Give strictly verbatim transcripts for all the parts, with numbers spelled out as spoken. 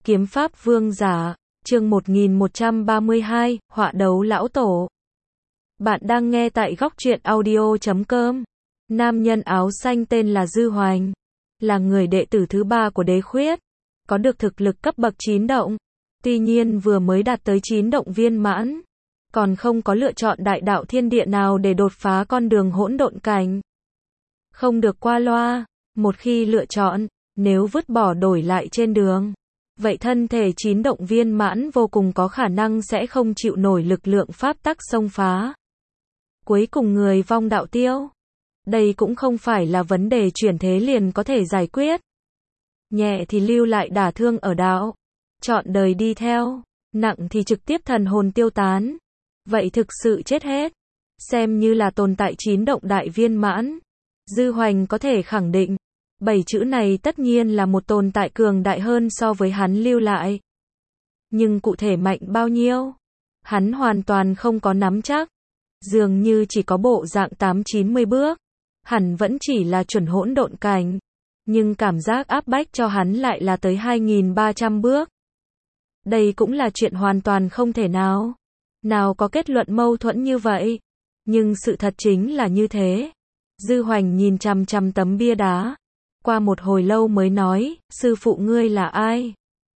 Kiếm pháp vương giả, chương một nghìn một trăm ba mươi hai, họa đấu lão tổ. Bạn đang nghe tại góc truyện audio chấm com. Nam nhân áo xanh tên là Dư Hoành, là người đệ tử thứ ba của Đế Khuyết, có được thực lực cấp bậc chín động. Tuy nhiên vừa mới đạt tới chín động viên mãn, còn không có lựa chọn đại đạo thiên địa nào để đột phá con đường hỗn độn cảnh. Không được qua loa, một khi lựa chọn, nếu vứt bỏ đổi lại trên đường, vậy thân thể chín động viên mãn vô cùng có khả năng sẽ không chịu nổi lực lượng pháp tắc xông phá. Cuối cùng người vong đạo tiêu. Đây cũng không phải là vấn đề chuyển thế liền có thể giải quyết. Nhẹ thì lưu lại đả thương ở đạo, chọn đời đi theo, nặng thì trực tiếp thần hồn tiêu tán. Vậy thực sự chết hết, xem như là tồn tại chín động đại viên mãn. Dư Hoành có thể khẳng định, bảy chữ này tất nhiên là một tồn tại cường đại hơn so với hắn lưu lại. Nhưng cụ thể mạnh bao nhiêu, hắn hoàn toàn không có nắm chắc. Dường như chỉ có bộ dạng tám chín mươi bước, hẳn vẫn chỉ là chuẩn hỗn độn cảnh, nhưng cảm giác áp bách cho hắn lại là tới hai nghìn ba trăm bước. Đây cũng là chuyện hoàn toàn không thể nào. Nào có kết luận mâu thuẫn như vậy, nhưng sự thật chính là như thế. Dư Hoành nhìn chằm chằm tấm bia đá, qua một hồi lâu mới nói, sư phụ ngươi là ai?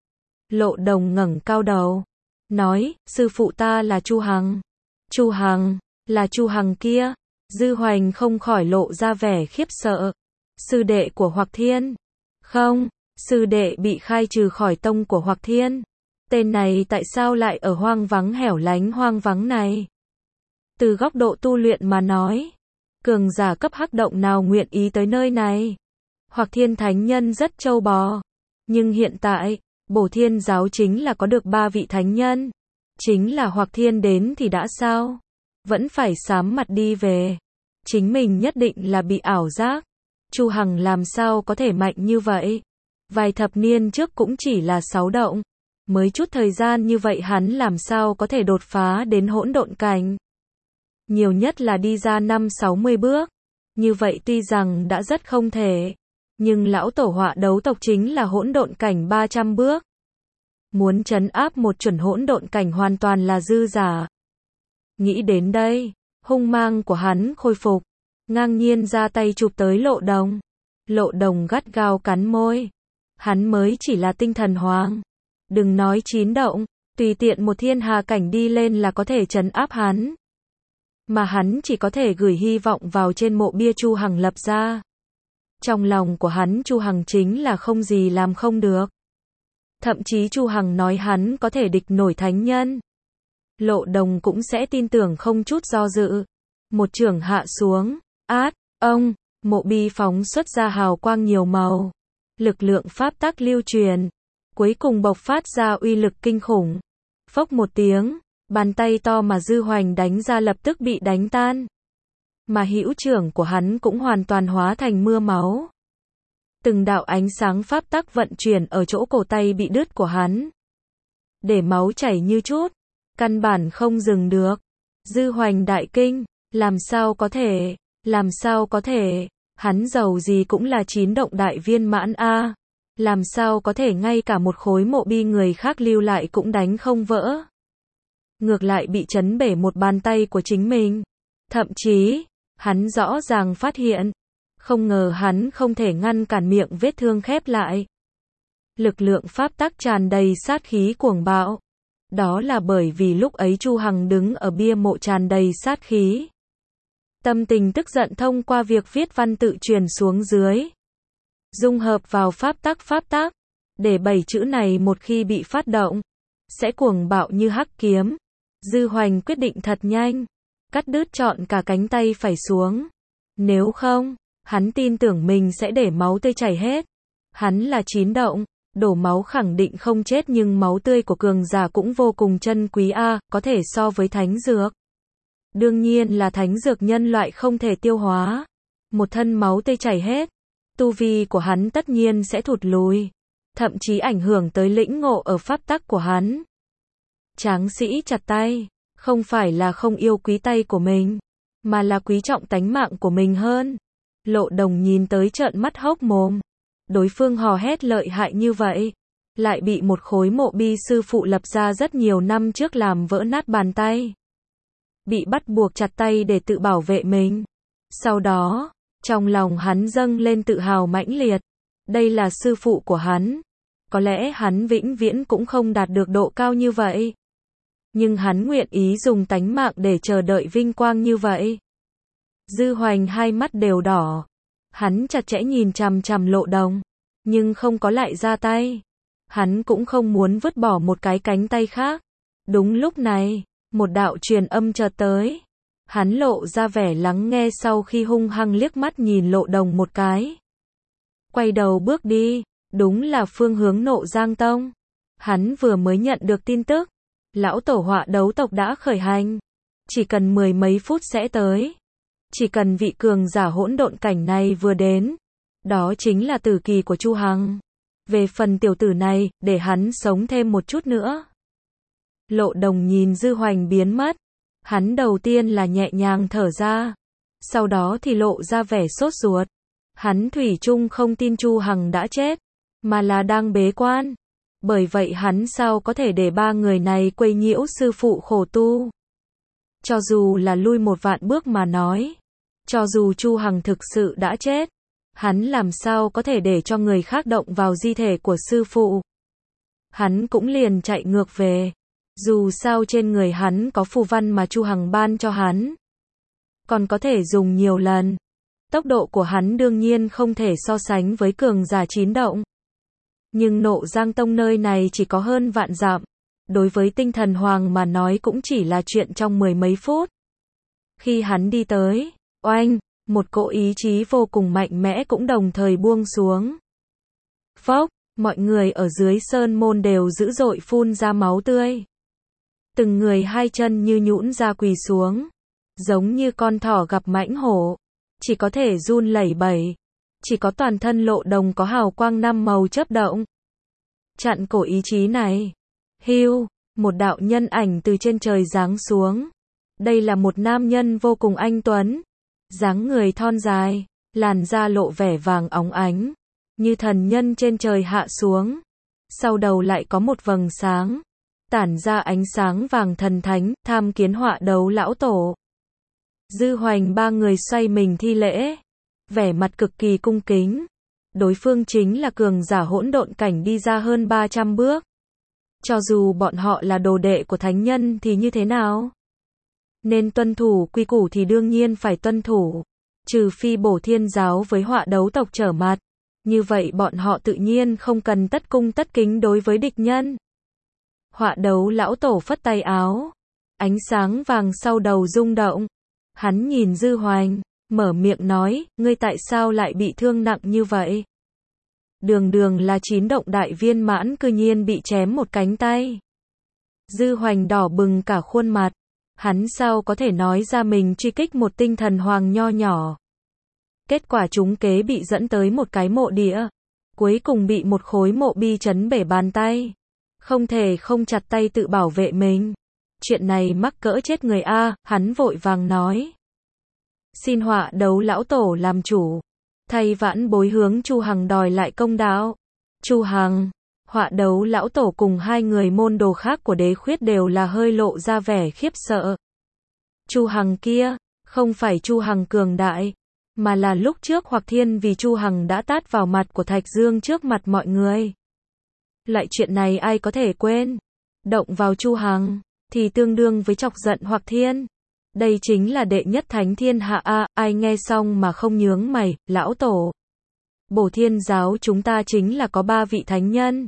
Lộ Đồng ngẩng cao đầu, nói, sư phụ ta là Chu Hằng. Chu Hằng, là Chu Hằng kia. Dư Hoành không khỏi lộ ra vẻ khiếp sợ. Sư đệ của Hoạc Thiên? Không, sư đệ bị khai trừ khỏi tông của Hoạc Thiên. Tên này tại sao lại ở hoang vắng hẻo lánh hoang vắng này? Từ góc độ tu luyện mà nói, cường giả cấp hắc động nào nguyện ý tới nơi này? Hoạc Thiên thánh nhân rất trâu bò, nhưng hiện tại, Bổ Thiên giáo chính là có được ba vị thánh nhân, chính là Hoạc Thiên đến thì đã sao? Vẫn phải sám mặt đi về. Chính mình nhất định là bị ảo giác. Chu Hằng làm sao có thể mạnh như vậy? Vài thập niên trước cũng chỉ là sáu động, mới chút thời gian như vậy hắn làm sao có thể đột phá đến hỗn độn cảnh? Nhiều nhất là đi ra năm sáu mươi bước. Như vậy tuy rằng đã rất không thể, nhưng lão tổ họa đấu tộc chính là hỗn độn cảnh ba trăm bước. Muốn trấn áp một chuẩn hỗn độn cảnh hoàn toàn là dư giả. Nghĩ đến đây, hung mang của hắn khôi phục, ngang nhiên ra tay chụp tới Lộ Đồng. Lộ Đồng gắt gao cắn môi. Hắn mới chỉ là tinh thần hoàng. Đừng nói chín động, tùy tiện một thiên hà cảnh đi lên là có thể trấn áp hắn. Mà hắn chỉ có thể gửi hy vọng vào trên mộ bia Chu Hằng lập ra. Trong lòng của hắn Chu Hằng chính là không gì làm không được. Thậm chí Chu Hằng nói hắn có thể địch nổi thánh nhân. Lộ Đồng cũng sẽ tin tưởng không chút do dự. Một chưởng hạ xuống, át, ông, mộ bi phóng xuất ra hào quang nhiều màu. Lực lượng pháp tắc lưu truyền, cuối cùng bộc phát ra uy lực kinh khủng. Phốc một tiếng, bàn tay to mà Dư Hoành đánh ra lập tức bị đánh tan. Mà hữu trưởng của hắn cũng hoàn toàn hóa thành mưa máu. Từng đạo ánh sáng pháp tắc vận chuyển ở chỗ cổ tay bị đứt của hắn, để máu chảy như chút, căn bản không dừng được. Dư Hoành đại kinh, làm sao có thể, làm sao có thể, hắn giàu gì cũng là chín động đại viên mãn a, làm sao có thể ngay cả một khối mộ bi người khác lưu lại cũng đánh không vỡ. Ngược lại bị chấn bể một bàn tay của chính mình. Thậm chí, hắn rõ ràng phát hiện, không ngờ hắn không thể ngăn cản miệng vết thương khép lại. Lực lượng pháp tắc tràn đầy sát khí cuồng bạo. Đó là bởi vì lúc ấy Chu Hằng đứng ở bia mộ tràn đầy sát khí. Tâm tình tức giận thông qua việc viết văn tự truyền xuống dưới, dung hợp vào pháp tắc pháp tắc, để bảy chữ này một khi bị phát động, sẽ cuồng bạo như hắc kiếm. Dư Hoành quyết định thật nhanh, cắt đứt trọn cả cánh tay phải xuống. Nếu không, hắn tin tưởng mình sẽ để máu tươi chảy hết. Hắn là chín động, đổ máu khẳng định không chết, nhưng máu tươi của cường giả cũng vô cùng chân quý a, có thể so với thánh dược. Đương nhiên là thánh dược nhân loại không thể tiêu hóa. Một thân máu tươi chảy hết, tu vi của hắn tất nhiên sẽ thụt lùi, thậm chí ảnh hưởng tới lĩnh ngộ ở pháp tắc của hắn. Tráng sĩ chặt tay, không phải là không yêu quý tay của mình, mà là quý trọng tánh mạng của mình hơn. Lộ Đồng nhìn tới trợn mắt hốc mồm. Đối phương hò hét lợi hại như vậy, lại bị một khối mộ bi sư phụ lập ra rất nhiều năm trước làm vỡ nát bàn tay. Bị bắt buộc chặt tay để tự bảo vệ mình. Sau đó, trong lòng hắn dâng lên tự hào mãnh liệt. Đây là sư phụ của hắn. Có lẽ hắn vĩnh viễn cũng không đạt được độ cao như vậy. Nhưng hắn nguyện ý dùng tánh mạng để chờ đợi vinh quang như vậy. Dư Hoành hai mắt đều đỏ. Hắn chặt chẽ nhìn chằm chằm Lộ Đồng, nhưng không có lại ra tay. Hắn cũng không muốn vứt bỏ một cái cánh tay khác. Đúng lúc này, một đạo truyền âm chợt tới. Hắn lộ ra vẻ lắng nghe sau khi hung hăng liếc mắt nhìn Lộ Đồng một cái. Quay đầu bước đi, đúng là phương hướng Nộ Giang Tông. Hắn vừa mới nhận được tin tức, lão tổ Họa đấu tộc đã khởi hành. Chỉ cần mười mấy phút sẽ tới. Chỉ cần vị cường giả hỗn độn cảnh này vừa đến, đó chính là tử kỳ của Chu Hằng. Về phần tiểu tử này, để hắn sống thêm một chút nữa. Lộ Đồng nhìn Dư Hoành biến mất. Hắn đầu tiên là nhẹ nhàng thở ra. Sau đó thì lộ ra vẻ sốt ruột. Hắn thủy chung không tin Chu Hằng đã chết, mà là đang bế quan. Bởi vậy hắn sao có thể để ba người này quấy nhiễu sư phụ khổ tu. Cho dù là lui một vạn bước mà nói. Cho dù Chu Hằng thực sự đã chết, hắn làm sao có thể để cho người khác động vào di thể của sư phụ. Hắn cũng liền chạy ngược về. Dù sao trên người hắn có phù văn mà Chu Hằng ban cho hắn. Còn có thể dùng nhiều lần. Tốc độ của hắn đương nhiên không thể so sánh với cường giả chín động. Nhưng Nộ Giang Tông nơi này chỉ có hơn vạn dặm. Đối với tinh thần hoàng mà nói cũng chỉ là chuyện trong mười mấy phút. Khi hắn đi tới, oanh, một cỗ ý chí vô cùng mạnh mẽ cũng đồng thời buông xuống. Phốc, mọi người ở dưới sơn môn đều dữ dội phun ra máu tươi. Từng người hai chân như nhũn ra quỳ xuống. Giống như con thỏ gặp mãnh hổ. Chỉ có thể run lẩy bẩy. Chỉ có toàn thân Lộ Đồng có hào quang năm màu chớp động. Chặn cổ ý chí này. Hưu, một đạo nhân ảnh từ trên trời giáng xuống. Đây là một nam nhân vô cùng anh tuấn. Dáng người thon dài, làn da lộ vẻ vàng óng ánh. Như thần nhân trên trời hạ xuống. Sau đầu lại có một vầng sáng. Tản ra ánh sáng vàng thần thánh, tham kiến Họa đấu lão tổ. Dư Hoành ba người xoay mình thi lễ. Vẻ mặt cực kỳ cung kính. Đối phương chính là cường giả hỗn độn cảnh đi ra hơn ba trăm bước. Cho dù bọn họ là đồ đệ của thánh nhân thì như thế nào? Nên tuân thủ quy củ thì đương nhiên phải tuân thủ. Trừ phi Bổ Thiên giáo với Họa đấu tộc trở mặt. Như vậy bọn họ tự nhiên không cần tất cung tất kính đối với địch nhân. Họa đấu lão tổ phất tay áo. Ánh sáng vàng sau đầu rung động. Hắn nhìn Dư Hoành, mở miệng nói, ngươi tại sao lại bị thương nặng như vậy? Đường đường là chín động đại viên mãn cư nhiên bị chém một cánh tay. Dư Hoành đỏ bừng cả khuôn mặt. Hắn sao có thể nói ra mình truy kích một tinh thần hoàng nho nhỏ. Kết quả trúng kế bị dẫn tới một cái mộ địa. Cuối cùng bị một khối mộ bi chấn bể bàn tay. Không thể không chặt tay tự bảo vệ mình. Chuyện này mắc cỡ chết người a, hắn vội vàng nói. Xin Họa đấu lão tổ làm chủ. Thay vãn bối hướng Chu Hằng đòi lại công đạo. Chu Hằng, Họa đấu lão tổ cùng hai người môn đồ khác của Đế Khuyết đều là hơi lộ ra vẻ khiếp sợ. Chu Hằng kia, không phải Chu Hằng cường đại, mà là lúc trước Hoặc Thiên vì Chu Hằng đã tát vào mặt của Thạch Dương trước mặt mọi người. Loại chuyện này ai có thể quên. Động vào Chu Hằng thì tương đương với chọc giận Hoặc Thiên. Đây chính là đệ nhất thánh thiên hạ a, ai nghe xong mà không nhướng mày, lão tổ. Bổ Thiên giáo chúng ta chính là có ba vị thánh nhân.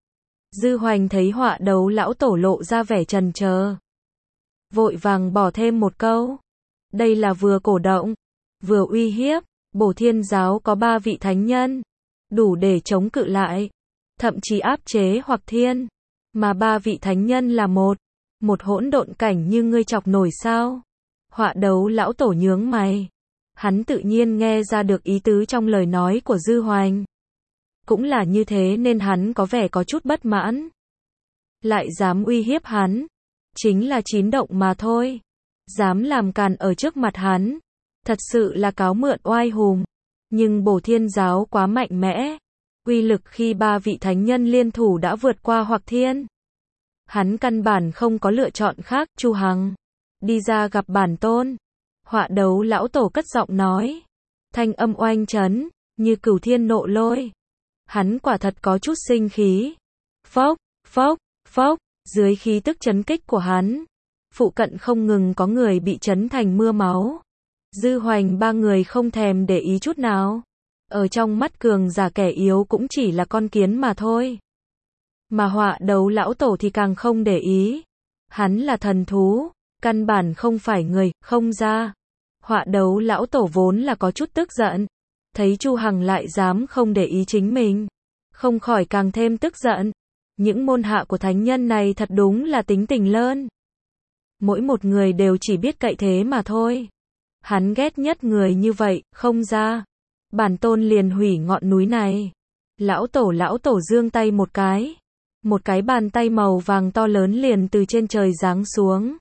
Dư Hoành thấy Họa đấu lão tổ lộ ra vẻ trần chờ. Vội vàng bỏ thêm một câu. Đây là vừa cổ động, vừa uy hiếp, Bổ Thiên giáo có ba vị thánh nhân. Đủ để chống cự lại. Thậm chí áp chế Hoặc Thiên. Mà ba vị thánh nhân là một. Một hỗn độn cảnh như ngươi chọc nổi sao? Họa đấu lão tổ nhướng mày. Hắn tự nhiên nghe ra được ý tứ trong lời nói của Dư Hoành. Cũng là như thế nên hắn có vẻ có chút bất mãn. Lại dám uy hiếp hắn. Chính là chín động mà thôi. Dám làm càn ở trước mặt hắn. Thật sự là cáo mượn oai hùng. Nhưng Bổ Thiên giáo quá mạnh mẽ. Uy lực khi ba vị thánh nhân liên thủ đã vượt qua Hoặc Thiên. Hắn căn bản không có lựa chọn khác, Chu Hằng. Đi ra gặp bản tôn. Họa đấu lão tổ cất giọng nói. Thanh âm oanh chấn, như cửu thiên nộ lôi. Hắn quả thật có chút sinh khí. Phốc, phốc, phốc, dưới khí tức chấn kích của hắn. Phụ cận không ngừng có người bị chấn thành mưa máu. Dư Hoành ba người không thèm để ý chút nào. Ở trong mắt cường giả kẻ yếu cũng chỉ là con kiến mà thôi. Mà họa đấu lão tổ thì càng không để ý. Hắn là thần thú, căn bản không phải người, không ra. Họa đấu lão tổ vốn là có chút tức giận. Thấy Chu Hằng lại dám không để ý chính mình. Không khỏi càng thêm tức giận. Những môn hạ của thánh nhân này thật đúng là tính tình lơn. Mỗi một người đều chỉ biết cậy thế mà thôi. Hắn ghét nhất người như vậy, không ra. Bản tôn liền hủy ngọn núi này. Lão tổ lão tổ giương tay một cái. Một cái bàn tay màu vàng to lớn liền từ trên trời giáng xuống.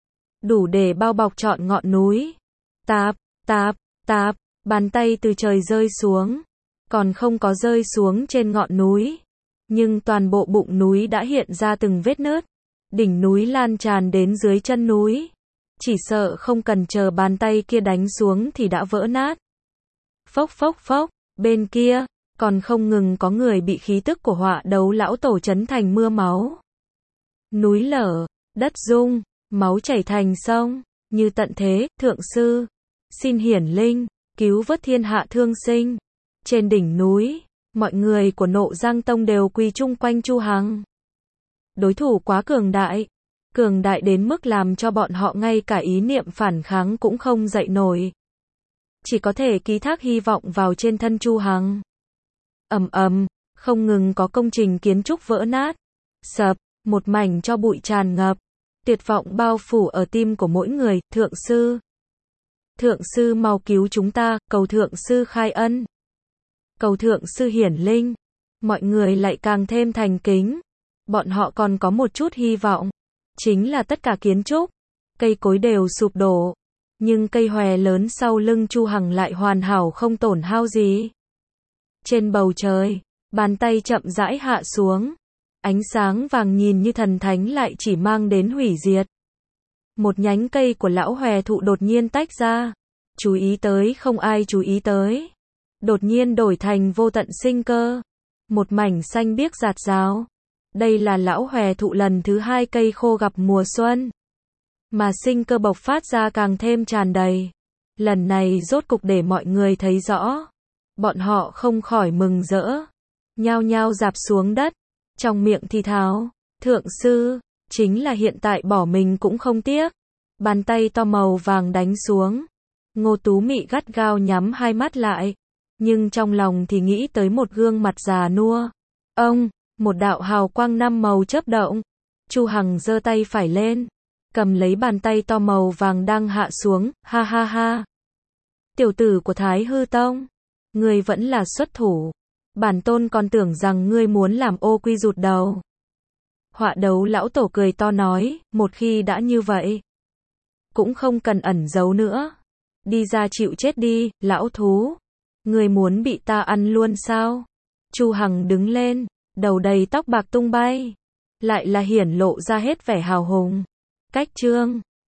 Đủ để bao bọc trọn ngọn núi. Tạp, tạp, tạp, bàn tay từ trời rơi xuống. Còn không có rơi xuống trên ngọn núi. Nhưng toàn bộ bụng núi đã hiện ra từng vết nứt. Đỉnh núi lan tràn đến dưới chân núi. Chỉ sợ không cần chờ bàn tay kia đánh xuống thì đã vỡ nát. Phốc phốc phốc, bên kia, còn không ngừng có người bị khí tức của họa đấu lão tổ chấn thành mưa máu. Núi lở, đất rung, máu chảy thành sông, như tận thế, thượng sư. Xin hiển linh, cứu vớt thiên hạ thương sinh. Trên đỉnh núi, mọi người của Nộ Giang Tông đều quỳ chung quanh Chu Hằng. Đối thủ quá cường đại. Cường đại đến mức làm cho bọn họ ngay cả ý niệm phản kháng cũng không dậy nổi. Chỉ có thể ký thác hy vọng vào trên thân Chu Hằng. Ầm ầm, không ngừng có công trình kiến trúc vỡ nát, sập, một mảnh cho bụi tràn ngập, tuyệt vọng bao phủ ở tim của mỗi người, thượng sư. Thượng sư mau cứu chúng ta, cầu thượng sư khai ân. Cầu thượng sư hiển linh. Mọi người lại càng thêm thành kính. Bọn họ còn có một chút hy vọng. Chính là tất cả kiến trúc, cây cối đều sụp đổ. Nhưng cây hòe lớn sau lưng Chu Hằng lại hoàn hảo không tổn hao gì. Trên bầu trời, bàn tay chậm rãi hạ xuống. Ánh sáng vàng nhìn như thần thánh lại chỉ mang đến hủy diệt. Một nhánh cây của lão hòe thụ đột nhiên tách ra. Chú ý tới không ai chú ý tới. Đột nhiên đổi thành vô tận sinh cơ. Một mảnh xanh biếc rạt rào. Đây là lão hòe thụ lần thứ hai cây khô gặp mùa xuân. Mà sinh cơ bộc phát ra càng thêm tràn đầy. Lần này rốt cục để mọi người thấy rõ. Bọn họ không khỏi mừng rỡ. Nhao nhao dạp xuống đất. Trong miệng thì thào. Thượng sư, chính là hiện tại bỏ mình cũng không tiếc. Bàn tay to màu vàng đánh xuống. Ngô Tú Mị gắt gao nhắm hai mắt lại. Nhưng trong lòng thì nghĩ tới một gương mặt già nua. Ông, một đạo hào quang năm màu chớp động. Chu Hằng giơ tay phải lên. Cầm lấy bàn tay to màu vàng đang hạ xuống, ha ha ha. Tiểu tử của Thái Hư Tông. Ngươi vẫn là xuất thủ. Bản tôn còn tưởng rằng ngươi muốn làm ô quy rụt đầu. Họa đấu lão tổ cười to nói, một khi đã như vậy. Cũng không cần ẩn giấu nữa. Đi ra chịu chết đi, lão thú. Ngươi muốn bị ta ăn luôn sao? Chu Hằng đứng lên, đầu đầy tóc bạc tung bay. Lại là hiển lộ ra hết vẻ hào hùng. Cách chương